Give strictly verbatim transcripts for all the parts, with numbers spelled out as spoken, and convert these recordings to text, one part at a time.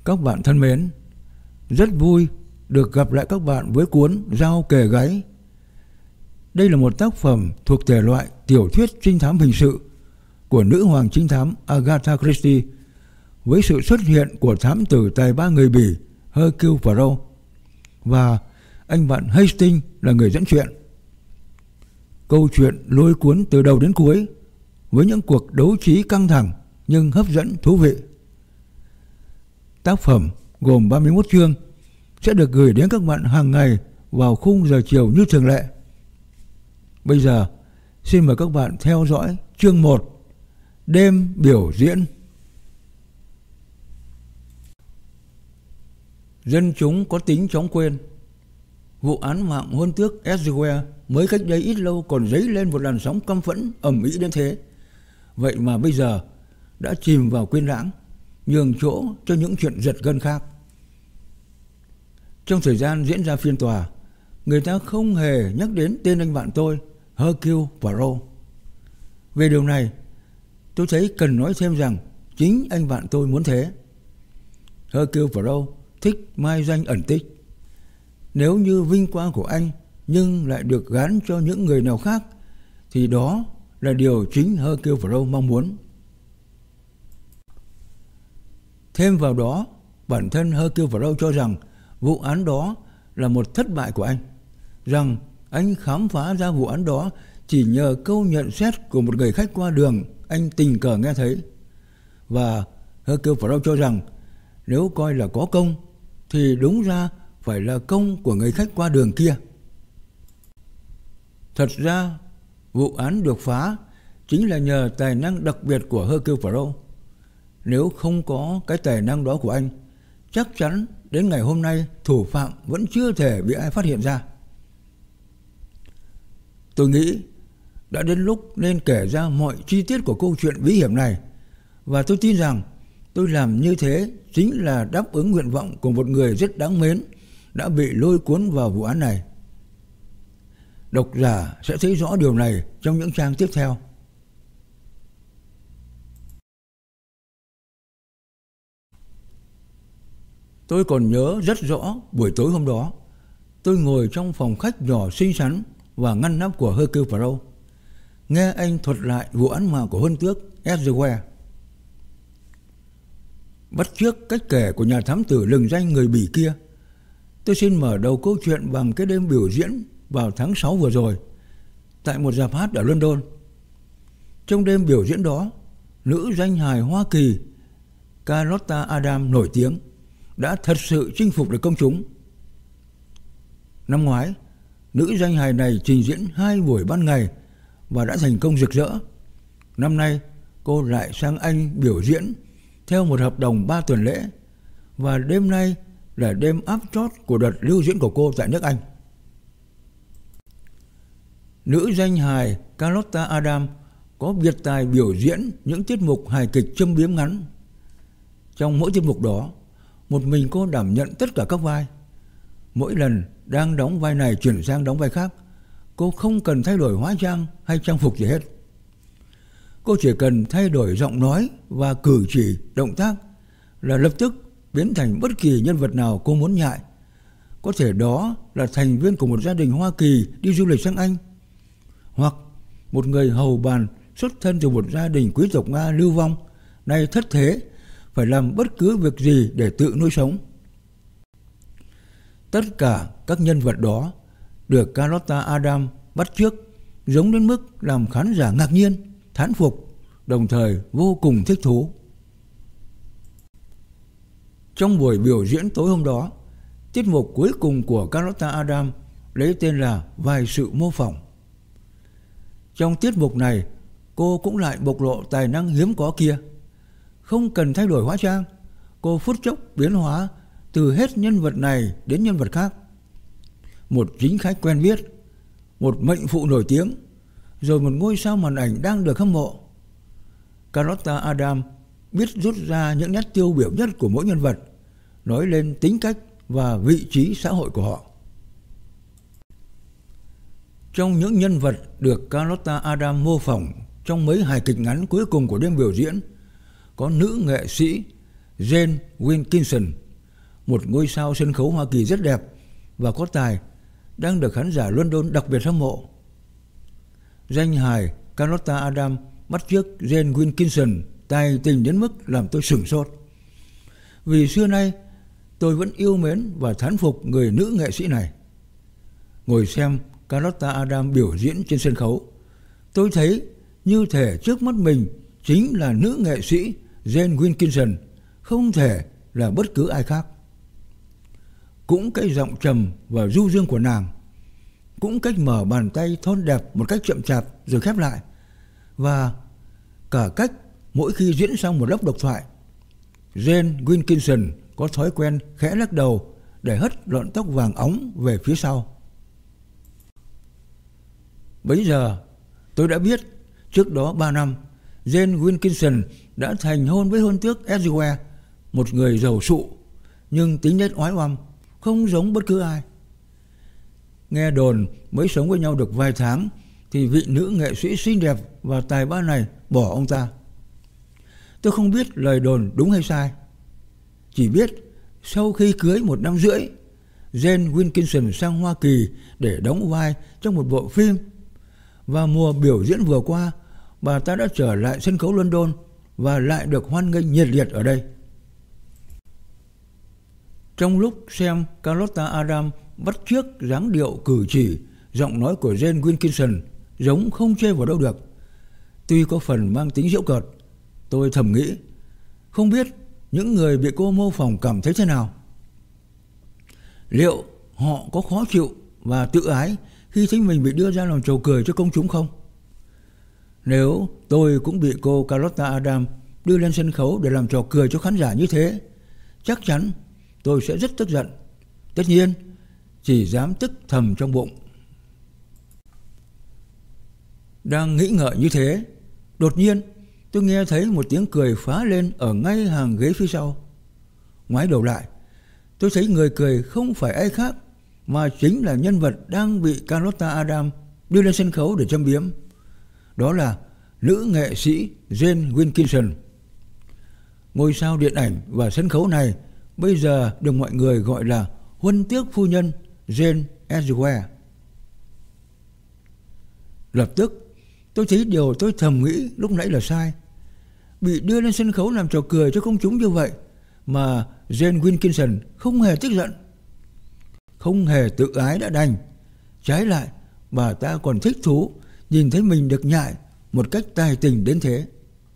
Các bạn thân mến, rất vui được gặp lại các bạn với cuốn Dao kề gáy. Đây là một tác phẩm thuộc thể loại tiểu thuyết trinh thám hình sự của nữ hoàng trinh thám Agatha Christie, với sự xuất hiện của thám tử tài ba người Bỉ Hercule Poirot và anh bạn Hastings là người dẫn chuyện. Câu chuyện lôi cuốn từ đầu đến cuối với những cuộc đấu trí căng thẳng nhưng hấp dẫn thú vị. Tác phẩm gồm ba mươi mốt chương sẽ được gửi đến các bạn hàng ngày vào khung giờ chiều như thường lệ. Bây giờ xin mời các bạn theo dõi chương một, Đêm biểu diễn. Dân chúng có tính chóng quên. Vụ án mạng hôn tước Edgware mới cách đây ít lâu còn dấy lên một làn sóng căm phẫn ầm ĩ đến thế. Vậy mà bây giờ đã chìm vào quên lãng, nhường chỗ cho những chuyện giật gân khác. Trong thời gian diễn ra phiên tòa, người ta không hề nhắc đến tên anh bạn tôi, Hercule Poirot. Về điều này, tôi thấy cần nói thêm rằng chính anh bạn tôi muốn thế. Hercule Poirot thích mai danh ẩn tích. Nếu như vinh quang của anh nhưng lại được gán cho những người nào khác, thì đó là điều chính Hercule Poirot mong muốn. Thêm vào đó, bản thân Hercule Poirot cho rằng vụ án đó là một thất bại của anh, rằng anh khám phá ra vụ án đó chỉ nhờ câu nhận xét của một người khách qua đường anh tình cờ nghe thấy. Và Hercule Poirot cho rằng nếu coi là có công thì đúng ra phải là công của người khách qua đường kia. Thật ra vụ án được phá chính là nhờ tài năng đặc biệt của Hercule Poirot. Nếu không có cái tài năng đó của anh, chắc chắn đến ngày hôm nay thủ phạm vẫn chưa thể bị ai phát hiện ra. Tôi nghĩ đã đến lúc nên kể ra mọi chi tiết của câu chuyện bí hiểm này, và tôi tin rằng tôi làm như thế chính là đáp ứng nguyện vọng của một người rất đáng mến đã bị lôi cuốn vào vụ án này. Độc giả sẽ thấy rõ điều này trong những trang tiếp theo. Tôi còn nhớ rất rõ buổi tối hôm đó, tôi ngồi trong phòng khách nhỏ xinh xắn và ngăn nắp của Hercule Poirot, nghe anh thuật lại vụ án mạng của hôn tước Edgware. Bắt chước cách kể của nhà thám tử lừng danh người Bỉ kia, tôi xin mở đầu câu chuyện bằng cái đêm biểu diễn vào tháng sáu vừa rồi tại một rạp hát ở London. Trong đêm biểu diễn đó, nữ danh hài Hoa Kỳ Carlotta Adams nổi tiếng đã thật sự chinh phục được công chúng. Năm ngoái, nữ danh hài này trình diễn hai buổi ban ngày và đã thành công rực rỡ. Năm nay, cô lại sang Anh biểu diễn theo một hợp đồng ba tuần lễ, và đêm nay là đêm áp chót của đợt lưu diễn của cô tại nước Anh. Nữ danh hài Carlotta Adams có biệt tài biểu diễn những tiết mục hài kịch châm biếm ngắn. Trong mỗi tiết mục đó, một mình cô đảm nhận tất cả các vai. Mỗi lần đang đóng vai này chuyển sang đóng vai khác, cô không cần thay đổi hóa trang hay trang phục gì hết. Cô chỉ cần thay đổi giọng nói và cử chỉ, động tác là lập tức biến thành bất kỳ nhân vật nào cô muốn nhại. Có thể đó là thành viên của một gia đình Hoa Kỳ đi du lịch sang Anh, hoặc một người hầu bàn xuất thân từ một gia đình quý tộc Nga lưu vong, nay thất thế, phải làm bất cứ việc gì để tự nuôi sống. Tất cả các nhân vật đó được Carlotta Adams bắt chước giống đến mức làm khán giả ngạc nhiên, thán phục, đồng thời vô cùng thích thú. Trong buổi biểu diễn tối hôm đó, tiết mục cuối cùng của Carlotta Adams lấy tên là Vài sự mô phỏng. Trong tiết mục này, cô cũng lại bộc lộ tài năng hiếm có kia. Không cần thay đổi hóa trang, cô phút chốc biến hóa từ hết nhân vật này đến nhân vật khác. Một chính khách quen biết, một mệnh phụ nổi tiếng, rồi một ngôi sao màn ảnh đang được hâm mộ. Carlotta Adams biết rút ra những nét tiêu biểu nhất của mỗi nhân vật, nói lên tính cách và vị trí xã hội của họ. Trong những nhân vật được Carlotta Adams mô phỏng trong mấy hài kịch ngắn cuối cùng của đêm biểu diễn, có nữ nghệ sĩ Jane Wilkinson, một ngôi sao sân khấu Hoa Kỳ rất đẹp và có tài, đang được khán giả London đặc biệt hâm mộ. Danh hài Carlotta Adams bắt chước Jane Wilkinson tài tình đến mức làm tôi sửng sốt. Vì xưa nay tôi vẫn yêu mến và thán phục người nữ nghệ sĩ này. Ngồi xem Carlotta Adams biểu diễn trên sân khấu, tôi thấy như thể trước mắt mình chính là nữ nghệ sĩ Jane Wilkinson, không thể là bất cứ ai khác. Cũng cái giọng trầm và du dương của nàng, cũng cách mở bàn tay thon đẹp một cách chậm chạp rồi khép lại, và cả cách mỗi khi diễn xong một lớp độc thoại, Jane Wilkinson có thói quen khẽ lắc đầu để hất lọn tóc vàng óng về phía sau. Bấy giờ tôi đã biết trước đó ba năm Jane Wilkinson đã thành hôn với hôn tước Edgware, một người giàu sụ nhưng tính nết oái oăm, không giống bất cứ ai. Nghe đồn mới sống với nhau được vài tháng thì vị nữ nghệ sĩ xinh đẹp và tài ba này bỏ ông ta. Tôi không biết lời đồn đúng hay sai, chỉ biết sau khi cưới một năm rưỡi, Jane Wilkinson sang Hoa Kỳ để đóng vai trong một bộ phim, và mùa biểu diễn vừa qua bà ta đã trở lại sân khấu London và lại được hoan nghênh nhiệt liệt ở đây. Trong lúc xem Carlotta Adams bắt chước dáng điệu cử chỉ, giọng nói của Jane Wilkinson giống không chê vào đâu được, tuy có phần mang tính giễu cợt, tôi thầm nghĩ không biết những người bị cô mô phỏng cảm thấy thế nào. Liệu họ có khó chịu và tự ái khi thấy mình bị đưa ra làm trò cười cho công chúng không? Nếu tôi cũng bị cô Carlotta Adams đưa lên sân khấu để làm trò cười cho khán giả như thế, chắc chắn tôi sẽ rất tức giận. Tất nhiên, chỉ dám tức thầm trong bụng. Đang nghĩ ngợi như thế, đột nhiên tôi nghe thấy một tiếng cười phá lên ở ngay hàng ghế phía sau. Ngoái đầu lại, tôi thấy người cười không phải ai khác mà chính là nhân vật đang bị Carlotta Adams đưa lên sân khấu để châm biếm. Đó là nữ nghệ sĩ Jane Wilkinson. Ngôi sao điện ảnh và sân khấu này bây giờ được mọi người gọi là huân tước phu nhân Jane Edgware. Lập tức tôi thấy điều tôi thầm nghĩ lúc nãy là sai. Bị đưa lên sân khấu làm trò cười cho công chúng như vậy mà Jane Wilkinson không hề tức giận, không hề tự ái đã đành. Trái lại, bà ta còn thích thú nhìn thấy mình được nhại một cách tài tình đến thế.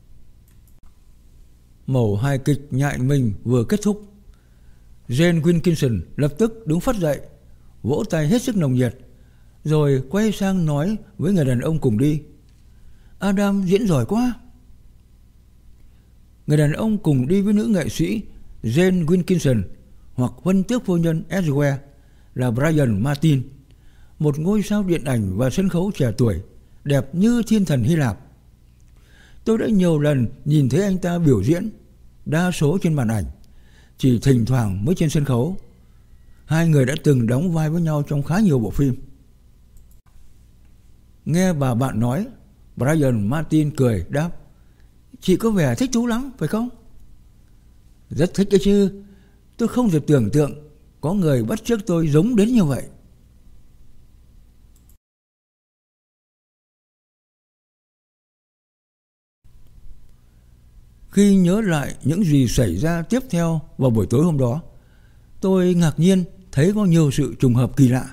Mẩu hài kịch nhại mình vừa kết thúc, Jane Wilkinson lập tức đứng phắt dậy, vỗ tay hết sức nồng nhiệt, rồi quay sang nói với người đàn ông cùng đi: Adam diễn giỏi quá. Người đàn ông cùng đi với nữ nghệ sĩ Jane Wilkinson hoặc huân tước phu nhân Edgware là Brian Martin, một ngôi sao điện ảnh và sân khấu trẻ tuổi, đẹp như thiên thần Hy Lạp. Tôi đã nhiều lần nhìn thấy anh ta biểu diễn, đa số trên màn ảnh, chỉ thỉnh thoảng mới trên sân khấu. Hai người đã từng đóng vai với nhau trong khá nhiều bộ phim. Nghe bà bạn nói, Brian Martin cười đáp: Chị có vẻ thích thú lắm, phải không? Rất thích đấy chứ. Tôi không thể tưởng tượng có người bắt chước tôi giống đến như vậy. Khi nhớ lại những gì xảy ra tiếp theo vào buổi tối hôm đó, tôi ngạc nhiên thấy có nhiều sự trùng hợp kỳ lạ.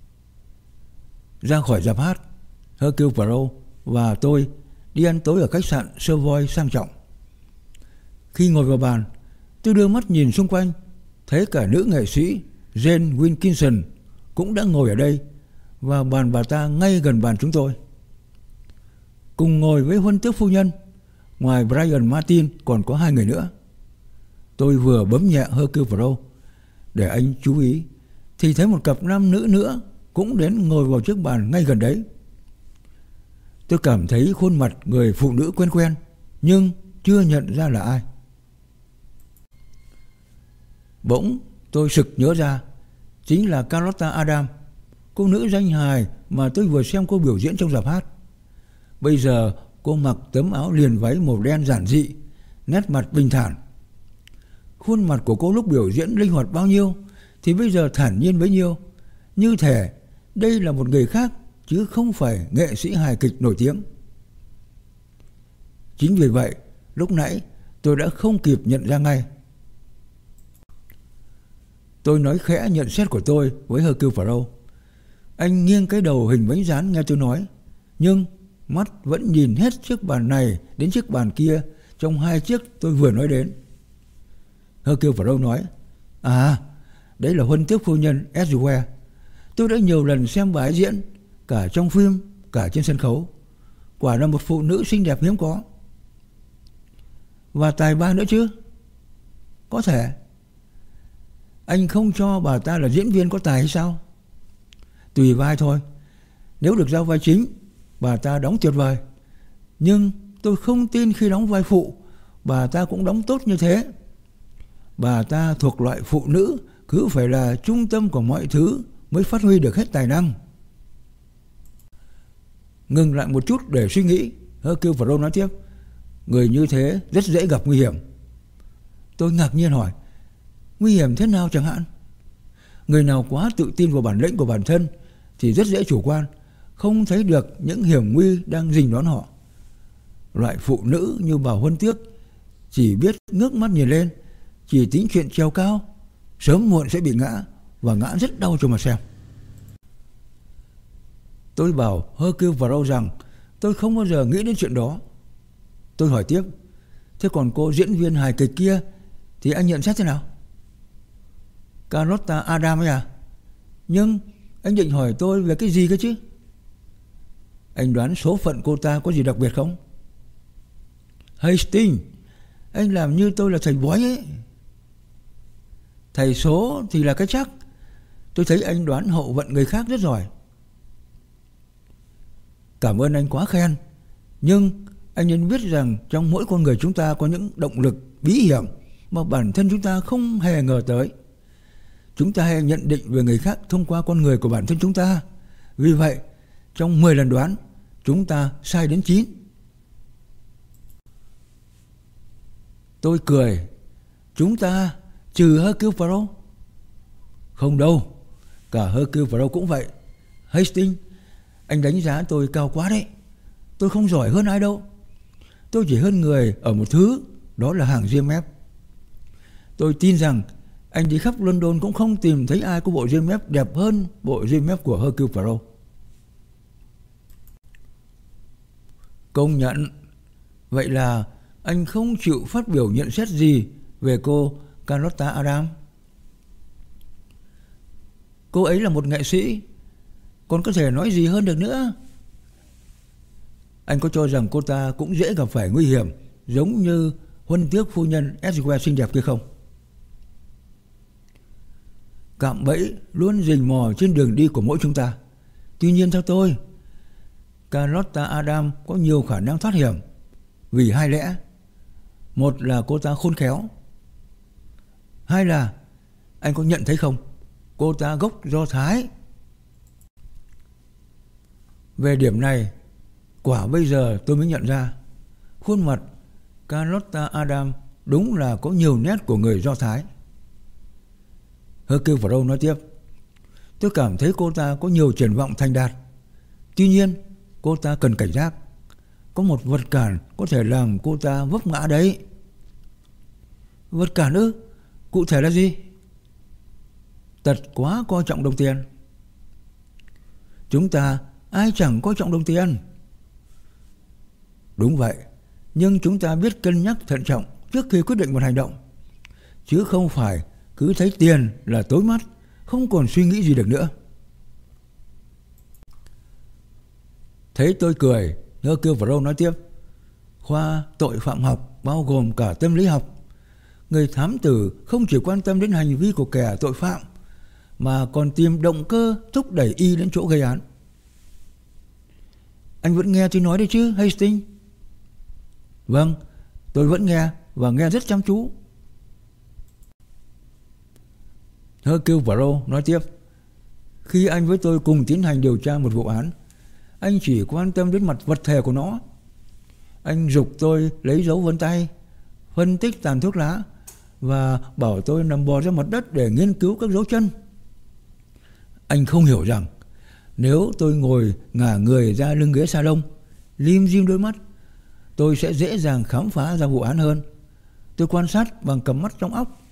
Ra khỏi rạp hát, Hercule Poirot và tôi đi ăn tối ở khách sạn Savoy sang trọng. Khi ngồi vào bàn, tôi đưa mắt nhìn xung quanh, thấy cả nữ nghệ sĩ Jane Wilkinson cũng đã ngồi ở đây, và bàn bà ta ngay gần bàn chúng tôi. Cùng ngồi với huân tước phu nhân, ngoài Brian Martin còn có hai người nữa. Tôi vừa bấm nhẹ Hercule Poirot để anh chú ý thì thấy một cặp nam nữ nữa cũng đến ngồi vào chiếc bàn ngay gần đấy. Tôi cảm thấy khuôn mặt người phụ nữ quen quen, nhưng chưa nhận ra là ai. Bỗng tôi sực nhớ ra, chính là Carlotta Adams, cô nữ danh hài mà tôi vừa xem cô biểu diễn trong rạp hát. Bây giờ cô mặc tấm áo liền váy màu đen giản dị, nét mặt bình thản. Khuôn mặt của cô lúc biểu diễn linh hoạt bao nhiêu thì bây giờ thản nhiên bấy nhiêu, như thể đây là một người khác chứ không phải nghệ sĩ hài kịch nổi tiếng. Chính vì vậy, lúc nãy tôi đã không kịp nhận ra ngay. Tôi nói khẽ nhận xét của tôi với Hercule Poirot. Anh nghiêng cái đầu hình bánh rán nghe tôi nói, nhưng mắt vẫn nhìn hết chiếc bàn này đến chiếc bàn kia trong hai chiếc tôi vừa nói đến. Hercule Poirot nói, à, đấy là Huân Tước phu nhân Edgware. Tôi đã nhiều lần xem bà ấy diễn, cả trong phim, cả trên sân khấu. Quả là một phụ nữ xinh đẹp hiếm có. Và tài ba nữa chứ? Có thể. Anh không cho bà ta là diễn viên có tài hay sao? Tùy vai thôi. Nếu được giao vai chính, bà ta đóng tuyệt vời. Nhưng tôi không tin khi đóng vai phụ, bà ta cũng đóng tốt như thế. Bà ta thuộc loại phụ nữ cứ phải là trung tâm của mọi thứ mới phát huy được hết tài năng. Ngừng lại một chút để suy nghĩ, Hercule Poirot nói tiếp, người như thế rất dễ gặp nguy hiểm. Tôi ngạc nhiên hỏi, nguy hiểm thế nào chẳng hạn? Người nào quá tự tin vào bản lĩnh của bản thân thì rất dễ chủ quan, không thấy được những hiểm nguy đang rình đón họ. Loại phụ nữ như bà Huân Tước chỉ biết ngước mắt nhìn lên, chỉ tính chuyện trèo cao, sớm muộn sẽ bị ngã, và ngã rất đau cho mà xem. Tôi bảo Hercule Poirot rằng tôi không bao giờ nghĩ đến chuyện đó. Tôi hỏi tiếp, thế còn cô diễn viên hài kịch kia thì anh nhận xét thế nào? Carlotta Adam ấy à? Nhưng anh định hỏi tôi về cái gì cơ chứ? Anh đoán số phận cô ta có gì đặc biệt không? Hastings, anh làm như tôi là thầy bói ấy. Thầy số thì là cái chắc. Tôi thấy anh đoán hậu vận người khác rất giỏi. Cảm ơn anh quá khen. Nhưng anh nên biết rằng trong mỗi con người chúng ta có những động lực bí hiểm mà bản thân chúng ta không hề ngờ tới. Chúng ta hay nhận định về người khác thông qua con người của bản thân chúng ta. Vì vậy, trong mười lần đoán, chúng ta sai đến chín. Tôi cười. Chúng ta trừ Hercule Poirot? Không đâu, cả Hercule Poirot cũng vậy. Hastings, anh đánh giá tôi cao quá đấy. Tôi không giỏi hơn ai đâu. Tôi chỉ hơn người ở một thứ, đó là hàng ria mép. Tôi tin rằng anh đi khắp London cũng không tìm thấy ai có bộ ria mép đẹp hơn bộ ria mép của Hercule Poirot. Công nhận. Vậy là anh không chịu phát biểu nhận xét gì về cô Carlotta Adam? Cô ấy là một nghệ sĩ, còn có thể nói gì hơn được nữa? Anh có cho rằng cô ta cũng dễ gặp phải nguy hiểm giống như Huân Tước phu nhân Edgware xinh đẹp kia không? Cạm bẫy luôn rình mò trên đường đi của mỗi chúng ta. Tuy nhiên theo tôi, Carlotta Adam có nhiều khả năng thoát hiểm vì hai lẽ. Một là cô ta khôn khéo. Hai là, anh có nhận thấy không, cô ta gốc Do Thái. Về điểm này, quả bây giờ tôi mới nhận ra, khuôn mặt Carlotta Adam đúng là có nhiều nét của người Do Thái. Hercule Poirot nói tiếp, tôi cảm thấy cô ta có nhiều triển vọng thành đạt. Tuy nhiên, cô ta cần cảnh giác. Có một vật cản có thể làm cô ta vấp ngã đấy. Vật cản ư? Cụ thể là gì? Tật quá coi trọng đồng tiền. Chúng ta ai chẳng coi trọng đồng tiền. Đúng vậy, nhưng chúng ta biết cân nhắc thận trọng trước khi quyết định một hành động, chứ không phải cứ thấy tiền là tối mắt, không còn suy nghĩ gì được nữa. Thấy tôi cười, Hercule Poirot nói tiếp, khoa tội phạm học bao gồm cả tâm lý học. Người thám tử không chỉ quan tâm đến hành vi của kẻ tội phạm, mà còn tìm động cơ thúc đẩy y đến chỗ gây án. Anh vẫn nghe tôi nói đấy chứ, Hastings? Vâng, tôi vẫn nghe và nghe rất chăm chú. Hercule Poirot nói tiếp, khi anh với tôi cùng tiến hành điều tra một vụ án, anh chỉ quan tâm đến mặt vật thể của nó. Anh giục tôi lấy dấu vân tay, phân tích tàn thuốc lá và bảo tôi nằm bò ra mặt đất để nghiên cứu các dấu chân. Anh không hiểu rằng nếu tôi ngồi ngả người ra lưng ghế salon, lim dim đôi mắt, tôi sẽ dễ dàng khám phá ra vụ án hơn. Tôi quan sát bằng cặp mắt trong óc.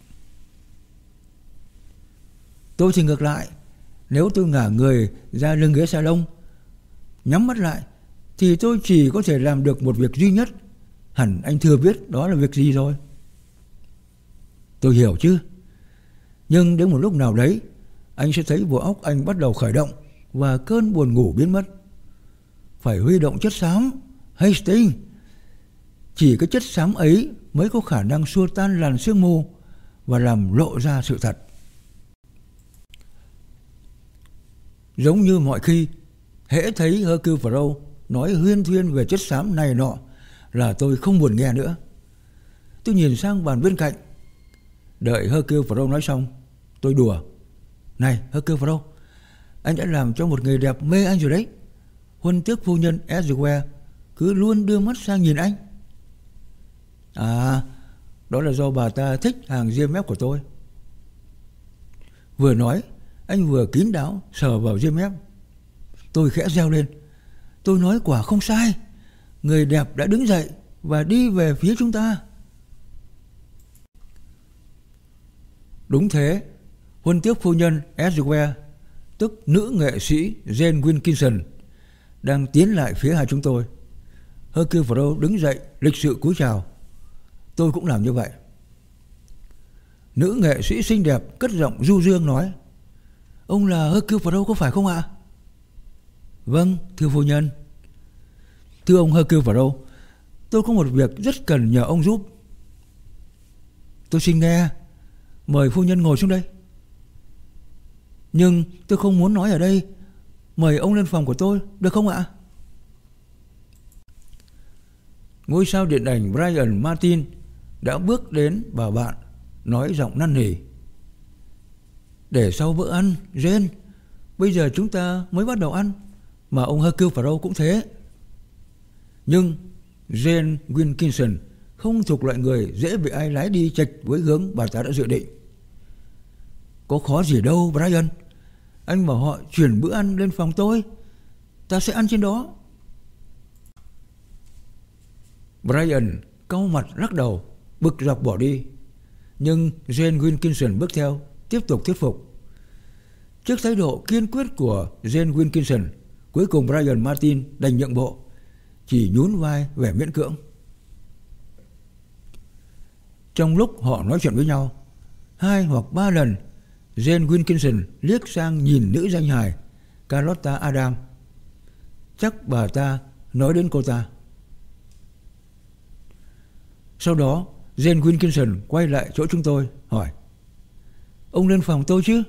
Tôi thì ngược lại, nếu tôi ngả người ra lưng ghế salon, nhắm mắt lại, thì tôi chỉ có thể làm được một việc duy nhất. Hẳn anh thừa biết đó là việc gì rồi. Tôi hiểu chứ. Nhưng đến một lúc nào đấy, anh sẽ thấy bộ óc anh bắt đầu khởi động và cơn buồn ngủ biến mất. Phải huy động chất xám, Hastings. Chỉ cái chất xám ấy mới có khả năng xua tan làn sương mù và làm lộ ra sự thật. Giống như mọi khi, hễ thấy Hercule Poirot nói huyên thuyên về chất xám này nọ là tôi không buồn nghe nữa. Tôi nhìn sang bàn bên cạnh. Đợi Hercule Poirot nói xong, tôi đùa. Này Hercule Poirot, anh đã làm cho một người đẹp mê anh rồi đấy. Huân tước phu nhân Edgware cứ luôn đưa mắt sang nhìn anh. À, đó là do bà ta thích hàng ria mép của tôi. Vừa nói, anh vừa kín đáo sờ vào ria mép. Tôi khẽ reo lên. Tôi nói quả không sai. Người đẹp đã đứng dậy và đi về phía chúng ta. Đúng thế, huân tước phu nhân Edgware, tức nữ nghệ sĩ Jane Wilkinson, đang tiến lại phía hai chúng tôi. Hercule Poirot đứng dậy lịch sự cúi chào. Tôi cũng làm như vậy. Nữ nghệ sĩ xinh đẹp cất giọng du dương nói: Ông là Hercule Poirot có phải không ạ? Vâng, thưa phu nhân. Thưa ông Hercule Poirot, tôi có một việc rất cần nhờ ông giúp. Tôi xin nghe. Mời phu nhân ngồi xuống đây. Nhưng tôi không muốn nói ở đây. Mời ông lên phòng của tôi, được không ạ? Ngôi sao điện ảnh Brian Martin đã bước đến bảo bạn, nói giọng năn nỉ: Để sau bữa ăn, Jane. Bây giờ chúng ta mới bắt đầu ăn. Mà ông Hercule Poirot cũng thế. Nhưng Jane Wilkinson không thuộc loại người dễ bị ai lái đi chệch với hướng bà ta đã dự định. Có khó gì đâu Brian. Anh bảo họ chuyển bữa ăn lên phòng tôi, ta sẽ ăn trên đó. Brian cau mặt lắc đầu, bực dọc bỏ đi. Nhưng Jane Wilkinson bước theo, tiếp tục thuyết phục. Trước thái độ kiên quyết của Jane Wilkinson, cuối cùng Brian Martin đành nhượng bộ, chỉ nhún vai vẻ miễn cưỡng. Trong lúc họ nói chuyện với nhau, hai hoặc ba lần Jane Wilkinson liếc sang nhìn nữ danh hài Carlotta Adam. Chắc bà ta nói đến cô ta. Sau đó Jane Wilkinson quay lại chỗ chúng tôi hỏi: Ông lên phòng tôi chứ?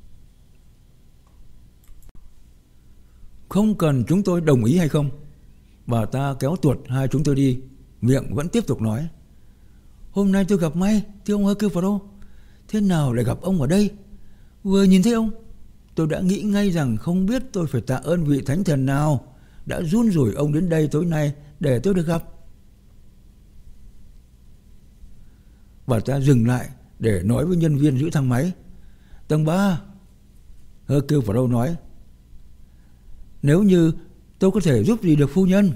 Không cần chúng tôi đồng ý hay không. Bà ta kéo tuột hai chúng tôi đi, miệng vẫn tiếp tục nói: Hôm nay tôi gặp may, thưa ông Hercule Poirot. Thế nào lại gặp ông ở đây? Vừa nhìn thấy ông, tôi đã nghĩ ngay rằng không biết tôi phải tạ ơn vị thánh thần nào đã run rủi ông đến đây tối nay để tôi được gặp. Bà ta dừng lại để nói với nhân viên giữ thang máy. Tầng ba. Hercule Poirot nói: Nếu như tôi có thể giúp gì được phu nhân.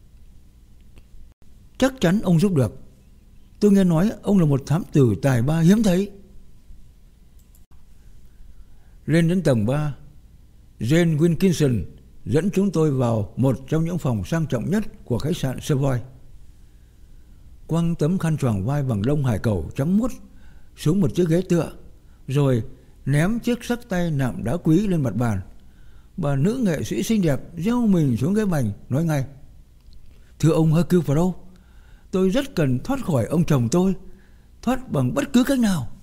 Chắc chắn ông giúp được. Tôi nghe nói ông là một thám tử tài ba hiếm thấy. Lên đến tầng ba, Jane Wilkinson dẫn chúng tôi vào một trong những phòng sang trọng nhất của khách sạn Savoy. Quăng tấm khăn choàng vai bằng lông hải cẩu trắng muốt xuống một chiếc ghế tựa, rồi ném chiếc xắc tay nạm đá quý lên mặt bàn. Bà nữ nghệ sĩ xinh đẹp gieo mình xuống ghế bành, nói ngay: Thưa ông Hercule Poirot, tôi rất cần thoát khỏi ông chồng tôi, thoát bằng bất cứ cách nào.